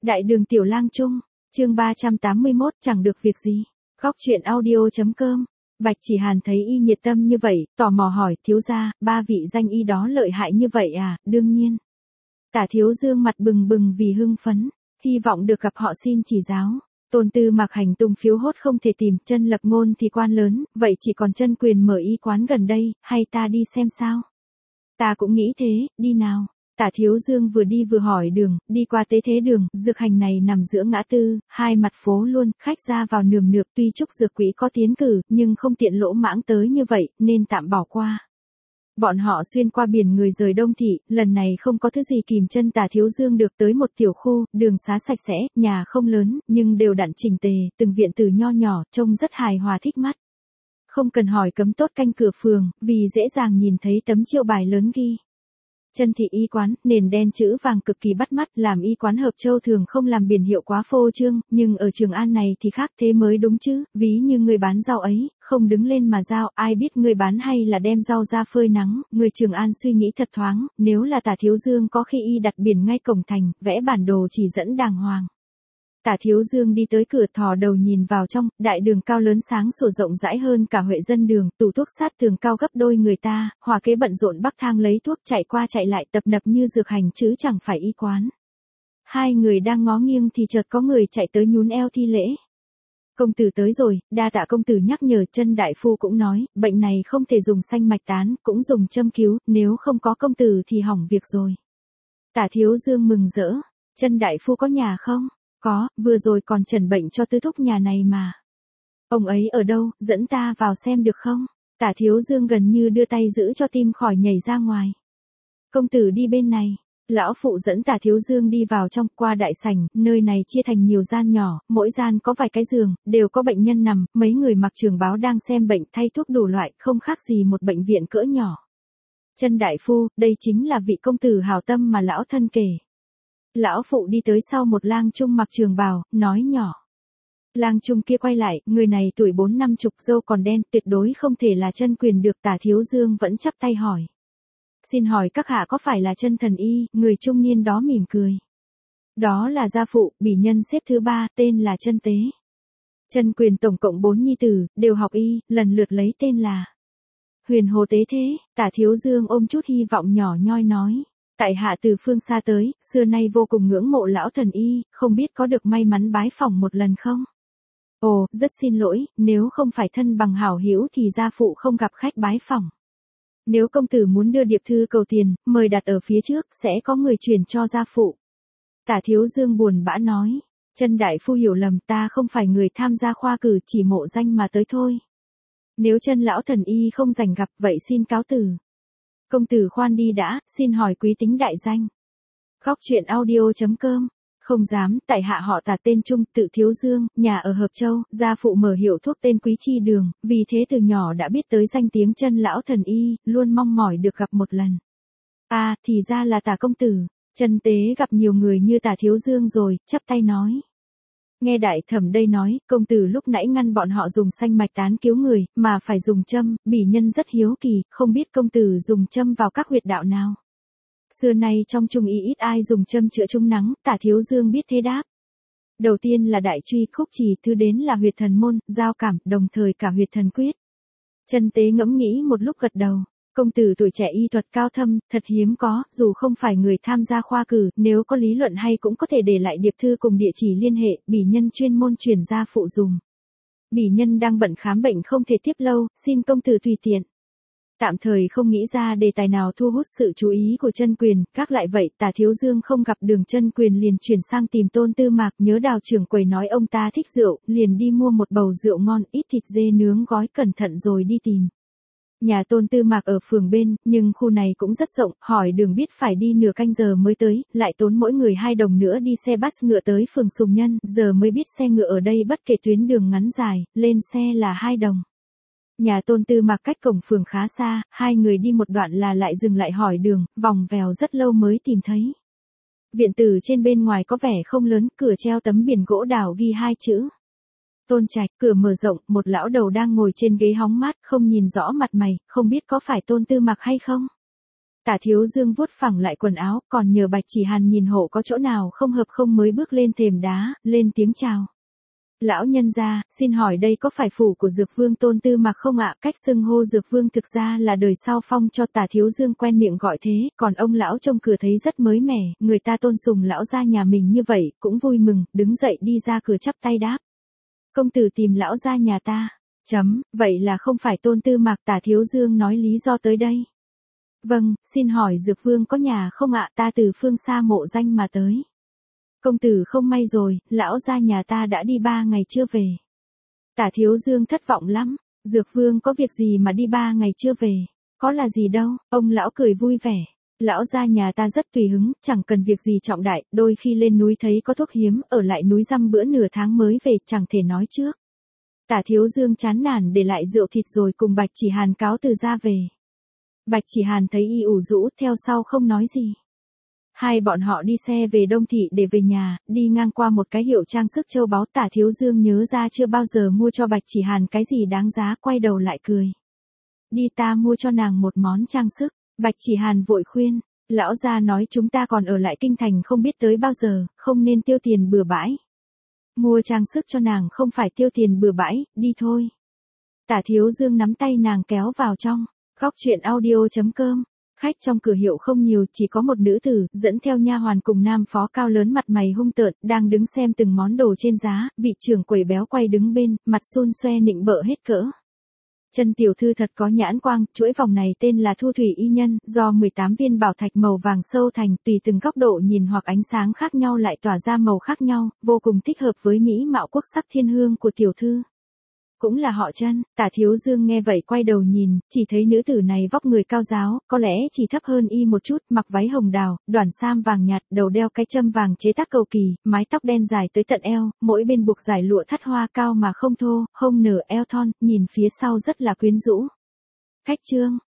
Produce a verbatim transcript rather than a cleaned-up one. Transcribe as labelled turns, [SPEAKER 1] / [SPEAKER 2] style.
[SPEAKER 1] Đại đường Tiểu Lang Trung, chương ba trăm tám mươi mốt, chẳng được việc gì. Góc truyện audio.com. Bạch Chỉ Hàn thấy y nhiệt tâm như vậy, tò mò hỏi, thiếu gia, ba vị danh y đó lợi hại như vậy à? Đương nhiên. Tả Thiếu Dương mặt bừng bừng vì hưng phấn, hy vọng được gặp họ xin chỉ giáo. Tôn Tư Mạc hành tung phiếu hốt không thể tìm, Chân Lập Ngôn thì quan lớn, vậy chỉ còn Chân Quyền mở y quán gần đây, hay ta đi xem sao? Ta cũng nghĩ thế, đi nào. Tả Thiếu Dương vừa đi vừa hỏi đường, đi qua Tế Thế Đường, dược hành này nằm giữa ngã tư, hai mặt phố luôn, khách ra vào nườm nượp, tuy Trúc Dược Quỹ có tiến cử, nhưng không tiện lỗ mãng tới như vậy, nên tạm bỏ qua. Bọn họ xuyên qua biển người rời Đông Thị, lần này không có thứ gì kìm chân Tả Thiếu Dương được tới một tiểu khu, đường xá sạch sẽ, nhà không lớn, nhưng đều đặn chỉnh tề, từng viện tử nho nhỏ, trông rất hài hòa thích mắt. Không cần hỏi cấm tốt canh cửa phường, vì dễ dàng nhìn thấy tấm chiêu bài lớn ghi. Chân Thị y quán, nền đen chữ vàng cực kỳ bắt mắt, làm y quán Hợp Châu thường không làm biển hiệu quá phô trương, nhưng ở Trường An này thì khác thế mới đúng chứ, ví như người bán rau ấy, không đứng lên mà giao, ai biết người bán hay là đem rau ra phơi nắng, người Trường An suy nghĩ thật thoáng, nếu là Tả Thiếu Dương có khi y đặt biển ngay cổng thành, vẽ bản đồ chỉ dẫn đàng hoàng. Tả Thiếu Dương đi tới cửa thò đầu nhìn vào trong, đại đường cao lớn sáng sủa rộng rãi hơn cả Huệ Dân Đường, tủ thuốc sát tường cao gấp đôi người ta, hòa kế bận rộn bắc thang lấy thuốc chạy qua chạy lại tập nập như dược hành chứ chẳng phải y quán. Hai người đang ngó nghiêng thì chợt có người chạy tới nhún eo thi lễ. Công tử tới rồi, đa tạ công tử nhắc nhở. Chân đại phu cũng nói, bệnh này không thể dùng xanh mạch tán, cũng dùng châm cứu, nếu không có công tử thì hỏng việc rồi. Tả Thiếu Dương mừng rỡ, Chân đại phu có nhà không? Có, vừa rồi còn trần bệnh cho tứ thúc nhà này mà. Ông ấy ở đâu, dẫn ta vào xem được không? Tả Thiếu Dương gần như đưa tay giữ cho tim khỏi nhảy ra ngoài. Công tử đi bên này. Lão phụ dẫn Tả Thiếu Dương đi vào trong, qua đại sảnh, nơi này chia thành nhiều gian nhỏ, mỗi gian có vài cái giường, đều có bệnh nhân nằm, mấy người mặc trường bào đang xem bệnh thay thuốc đủ loại, không khác gì một bệnh viện cỡ nhỏ. Chân đại phu, đây chính là vị công tử hảo tâm mà lão thân kể. Lão phụ đi tới sau một lang trung mặc trường bào, nói nhỏ. Lang trung kia quay lại, người này tuổi bốn năm chục, râu còn đen, tuyệt đối không thể là Chân Quyền được. Tả Thiếu Dương vẫn chắp tay hỏi. Xin hỏi các hạ có phải là Chân thần y? Người trung niên đó mỉm cười. Đó là gia phụ, bỉ nhân xếp thứ ba, tên là Chân Tế. Chân Quyền tổng cộng bốn nhi tử, đều học y, lần lượt lấy tên là Huyền Hồ Tế Thế. Tả Thiếu Dương ôm chút hy vọng nhỏ nhoi nói. Tại hạ từ phương xa tới, xưa nay vô cùng ngưỡng mộ lão thần y, không biết có được may mắn bái phỏng một lần không? Ồ, rất xin lỗi, nếu không phải thân bằng hảo hữu thì gia phụ không gặp khách bái phỏng. Nếu công tử muốn đưa điệp thư cầu tiền, mời đặt ở phía trước, sẽ có người chuyển cho gia phụ. Tả Thiếu Dương buồn bã nói, Chân đại phu hiểu lầm, ta không phải người tham gia khoa cử, chỉ mộ danh mà tới thôi. Nếu Chân lão thần y không rảnh gặp, vậy xin cáo từ. Công tử khoan đi đã, xin hỏi quý tính đại danh. Góc truyện audio.com. Không dám, tại hạ họ Tả tên Trung, tự Thiếu Dương, nhà ở Hợp Châu, gia phụ mở hiệu thuốc tên Quý Chi Đường, vì thế từ nhỏ đã biết tới danh tiếng Chân lão thần y, luôn mong mỏi được gặp một lần. À, thì ra là Tả công tử. Chân Tế gặp nhiều người như Tả Thiếu Dương rồi, chắp tay nói. Nghe đại thẩm đây nói, công tử lúc nãy ngăn bọn họ dùng xanh mạch tán cứu người, mà phải dùng châm, bỉ nhân rất hiếu kỳ, không biết công tử dùng châm vào các huyệt đạo nào. Xưa nay trong trung y ít ai dùng châm chữa trung nắng, Tả Thiếu Dương biết thế đáp. Đầu tiên là đại truy khúc trì, thứ đến là huyệt thần môn, giao cảm, đồng thời cả huyệt thần quyết. Chân Tế ngẫm nghĩ một lúc gật đầu. Công tử tuổi trẻ y thuật cao thâm, thật hiếm có, dù không phải người tham gia khoa cử, nếu có lý luận hay cũng có thể để lại điệp thư cùng địa chỉ liên hệ, bỉ nhân chuyên môn truyền ra phụ dùng. Bỉ nhân đang bận khám bệnh không thể tiếp lâu, xin công tử tùy tiện. Tạm thời không nghĩ ra đề tài nào thu hút sự chú ý của Chân Quyền, các lại vậy, Tả Thiếu Dương không gặp đường Chân Quyền liền chuyển sang tìm Tôn Tư Mạc, nhớ Đào trưởng quầy nói ông ta thích rượu, liền đi mua một bầu rượu ngon, ít thịt dê nướng gói cẩn thận rồi đi tìm. Nhà Tôn Tư Mạc ở phường bên, nhưng khu này cũng rất rộng, hỏi đường biết phải đi nửa canh giờ mới tới, lại tốn mỗi người hai đồng nữa đi xe bus ngựa tới phường Sùng Nhân, giờ mới biết xe ngựa ở đây bất kể tuyến đường ngắn dài, lên xe là hai đồng. Nhà Tôn Tư Mạc cách cổng phường khá xa, hai người đi một đoạn là lại dừng lại hỏi đường, vòng vèo rất lâu mới tìm thấy. Viện tử trên bên ngoài có vẻ không lớn, cửa treo tấm biển gỗ đào ghi hai chữ. Tôn Trạch, cửa mở rộng, một lão đầu đang ngồi trên ghế hóng mát, không nhìn rõ mặt mày, không biết có phải Tôn Tư Mạc hay không. Tả Thiếu Dương vuốt phẳng lại quần áo, còn nhờ Bạch Chỉ Hàn nhìn hộ có chỗ nào không hợp không mới bước lên thềm đá, lên tiếng chào. Lão nhân gia, xin hỏi đây có phải phủ của Dược Vương Tôn Tư Mạc không ạ? Cách xưng hô Dược Vương thực ra là đời sau phong cho Tả Thiếu Dương quen miệng gọi thế, còn ông lão trông cửa thấy rất mới mẻ, người ta tôn sùng lão gia nhà mình như vậy, cũng vui mừng, đứng dậy đi ra cửa chắp tay đáp. Công tử tìm lão gia nhà ta. Chấm, vậy là không phải Tôn Tư Mạc? Tả Thiếu Dương nói lý do tới đây. Vâng, xin hỏi Dược Vương có nhà không ạ? Ta từ phương xa mộ danh mà tới. Công tử không may rồi, lão gia nhà ta đã đi ba ngày chưa về. Tả Thiếu Dương thất vọng lắm, Dược Vương có việc gì mà đi ba ngày chưa về, có là gì đâu, ông lão cười vui vẻ. Lão gia nhà ta rất tùy hứng, chẳng cần việc gì trọng đại, đôi khi lên núi thấy có thuốc hiếm, ở lại núi dăm bữa nửa tháng mới về, chẳng thể nói trước. Tả Thiếu Dương chán nản để lại rượu thịt rồi cùng Bạch Chỉ Hàn cáo từ ra về. Bạch Chỉ Hàn thấy y ủ rũ, theo sau không nói gì. Hai bọn họ đi xe về Đông Thị để về nhà, đi ngang qua một cái hiệu trang sức châu báu. Tả Thiếu Dương nhớ ra chưa bao giờ mua cho Bạch Chỉ Hàn cái gì đáng giá, quay đầu lại cười. Đi, ta mua cho nàng một món trang sức. Bạch Chỉ Hàn vội khuyên, lão gia nói chúng ta còn ở lại kinh thành không biết tới bao giờ, không nên tiêu tiền bừa bãi. Mua trang sức cho nàng không phải tiêu tiền bừa bãi, đi thôi. Tả Thiếu Dương nắm tay nàng kéo vào trong. Góc truyện audio chấm com. Khách trong cửa hiệu không nhiều, chỉ có một nữ tử, dẫn theo nha hoàn cùng nam phó cao lớn mặt mày hung tợn, đang đứng xem từng món đồ trên giá. Vị trưởng quầy béo quay đứng bên, mặt xun xoe nịnh bợ hết cỡ. Chân tiểu thư thật có nhãn quang, chuỗi vòng này tên là Thu Thủy Y Nhân, do mười tám viên bảo thạch màu vàng sâu thành, tùy từng góc độ nhìn hoặc ánh sáng khác nhau lại tỏa ra màu khác nhau, vô cùng thích hợp với mỹ mạo quốc sắc thiên hương của tiểu thư. Cũng là họ Chân. Tả Thiếu Dương nghe vậy quay đầu nhìn, chỉ thấy nữ tử này vóc người cao ráo, có lẽ chỉ thấp hơn y một chút, mặc váy hồng đào, đoản sam vàng nhạt, đầu đeo cái châm vàng chế tác cầu kỳ, mái tóc đen dài tới tận eo, mỗi bên buộc dải lụa thắt hoa cao mà không thô, hông nở eo thon, nhìn phía sau rất là quyến rũ. Khách trương,